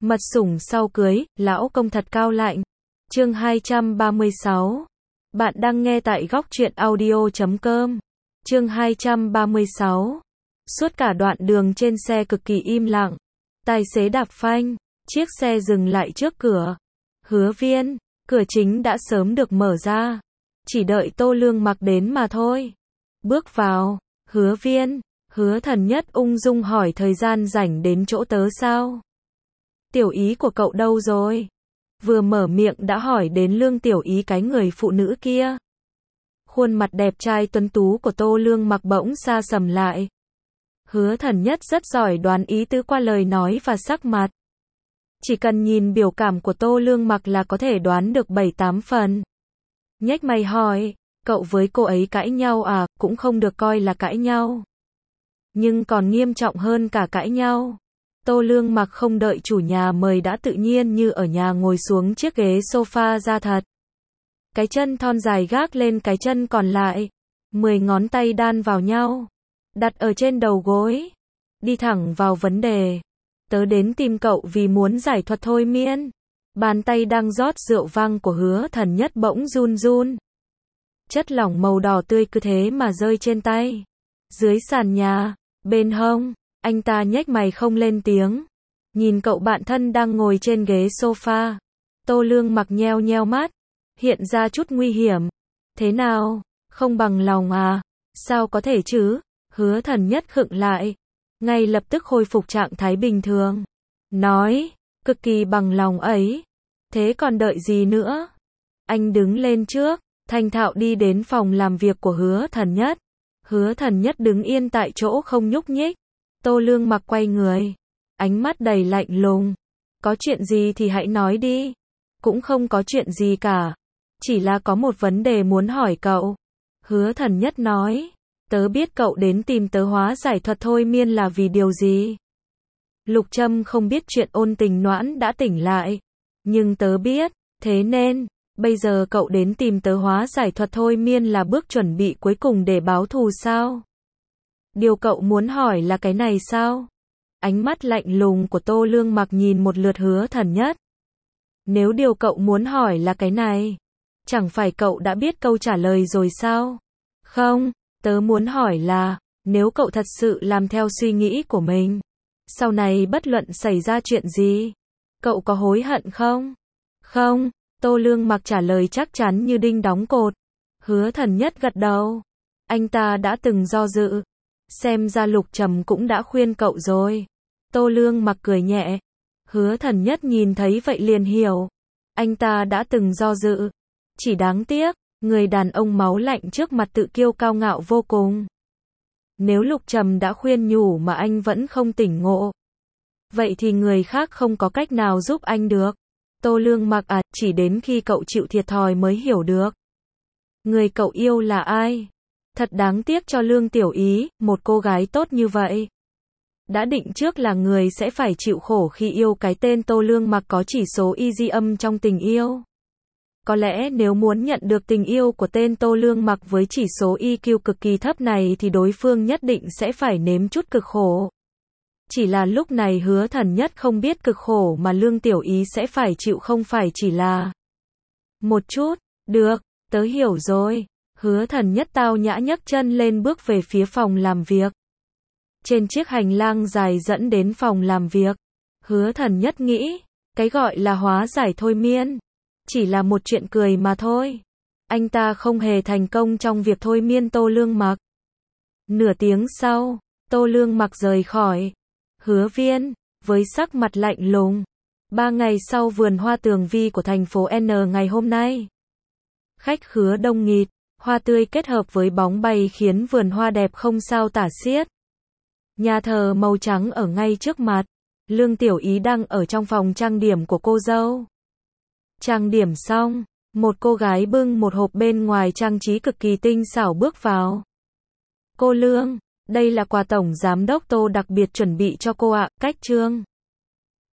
Mật sủng sau cưới, lão công thật cao lạnh. Chương 236. Bạn đang nghe tại góc truyện audio.com. Chương 236. Suốt cả đoạn đường trên xe cực kỳ im lặng. Tài xế đạp phanh, chiếc xe dừng lại trước cửa. Hứa Viên, cửa chính đã sớm được mở ra. Chỉ đợi Tô Lương Mặc đến mà thôi. Bước vào, Hứa Viên, Hứa Thần Nhất ung dung hỏi thời gian rảnh đến chỗ tớ sao? Tiểu Ý của cậu đâu rồi? Vừa mở miệng đã hỏi đến Lương Tiểu Ý, cái người phụ nữ kia. Khuôn mặt đẹp trai tuấn tú của Tô Lương Mặc bỗng sa sầm lại. Hứa Thần Nhất rất giỏi đoán ý tứ qua lời nói và sắc mặt. Chỉ cần nhìn biểu cảm của Tô Lương Mặc là có thể đoán được 7-8 phần. Nhếch mày hỏi, cậu với cô ấy cãi nhau à? Cũng không được coi là cãi nhau, nhưng còn nghiêm trọng hơn cả cãi nhau. Tô Lương Mặc không đợi chủ nhà mời đã tự nhiên như ở nhà ngồi xuống chiếc ghế sofa ra thật. Cái chân thon dài gác lên cái chân còn lại. 10 ngón tay đan vào nhau, đặt ở trên đầu gối. Đi thẳng vào vấn đề. Tớ đến tìm cậu vì muốn giải thuật thôi miên. Bàn tay đang rót rượu vang của Hứa Thần Nhất bỗng run run. Chất lỏng màu đỏ tươi cứ thế mà rơi trên tay. Dưới sàn nhà, bên hông, anh ta nhếch mày không lên tiếng. Nhìn cậu bạn thân đang ngồi trên ghế sofa. Tô Lương Mặc nheo nheo mắt, hiện ra chút nguy hiểm. Thế nào, không bằng lòng à? Sao có thể chứ? Hứa Thần Nhất khựng lại, ngay lập tức khôi phục trạng thái bình thường. Nói, cực kỳ bằng lòng ấy. Thế còn đợi gì nữa? Anh đứng lên trước, thành thạo đi đến phòng làm việc của Hứa Thần Nhất. Hứa Thần Nhất đứng yên tại chỗ không nhúc nhích. Tô Lương Mặc quay người, ánh mắt đầy lạnh lùng. Có chuyện gì thì hãy nói đi. Cũng không có chuyện gì cả. Chỉ là có một vấn đề muốn hỏi cậu. Hứa Thần Nhất nói, tớ biết cậu đến tìm tớ hóa giải thuật thôi miên là vì điều gì. Lục Trâm không biết chuyện ôn tình noãn đã tỉnh lại. Nhưng tớ biết, thế nên, bây giờ cậu đến tìm tớ hóa giải thuật thôi miên là bước chuẩn bị cuối cùng để báo thù sao? Điều cậu muốn hỏi là cái này sao? Ánh mắt lạnh lùng của Tô Lương Mặc nhìn một lượt Hứa Thần Nhất. Nếu điều cậu muốn hỏi là cái này, chẳng phải cậu đã biết câu trả lời rồi sao? Không, tớ muốn hỏi là, nếu cậu thật sự làm theo suy nghĩ của mình, sau này bất luận xảy ra chuyện gì, cậu có hối hận không? Không, Tô Lương Mặc trả lời chắc chắn như đinh đóng cột. Hứa Thần Nhất gật đầu. Anh ta đã từng do dự. Xem ra Lục Trầm cũng đã khuyên cậu rồi. Tô Lương Mặc cười nhẹ. Hứa Thần Nhất nhìn thấy vậy liền hiểu. Anh ta đã từng do dự. Chỉ đáng tiếc, người đàn ông máu lạnh trước mặt tự kiêu cao ngạo vô cùng. Nếu Lục Trầm đã khuyên nhủ mà anh vẫn không tỉnh ngộ, vậy thì người khác không có cách nào giúp anh được. Tô Lương Mặc à, chỉ đến khi cậu chịu thiệt thòi mới hiểu được. Người cậu yêu là ai? Thật đáng tiếc cho Lương Tiểu Ý, một cô gái tốt như vậy. Đã định trước là người sẽ phải chịu khổ khi yêu cái tên Tô Lương Mặc có chỉ số easy âm trong tình yêu. Có lẽ nếu muốn nhận được tình yêu của tên Tô Lương Mặc với chỉ số EQ cực kỳ thấp này thì đối phương nhất định sẽ phải nếm chút cực khổ. Chỉ là lúc này Hứa Thần Nhất không biết cực khổ mà Lương Tiểu Ý sẽ phải chịu không phải chỉ là một chút. Được, tớ hiểu rồi. Hứa Thần Nhất tao nhã nhấc chân lên bước về phía phòng làm việc. Trên chiếc hành lang dài dẫn đến phòng làm việc, Hứa Thần Nhất nghĩ, cái gọi là hóa giải thôi miên chỉ là một chuyện cười mà thôi. Anh ta không hề thành công trong việc thôi miên Tô Lương Mặc. Nửa tiếng sau, Tô Lương Mặc rời khỏi Hứa Viên với sắc mặt lạnh lùng. 3 ngày sau vườn hoa Tường Vi của thành phố N ngày hôm nay, khách khứa đông nghịt, hoa tươi kết hợp với bóng bay khiến vườn hoa đẹp không sao tả xiết. Nhà thờ màu trắng ở ngay trước mặt. Lương Tiểu Ý đang ở trong phòng trang điểm của cô dâu. Trang điểm xong, một cô gái bưng một hộp bên ngoài trang trí cực kỳ tinh xảo bước vào. Cô Lương, đây là quà tổng giám đốc Tô đặc biệt chuẩn bị cho cô ạ. Cách Trương.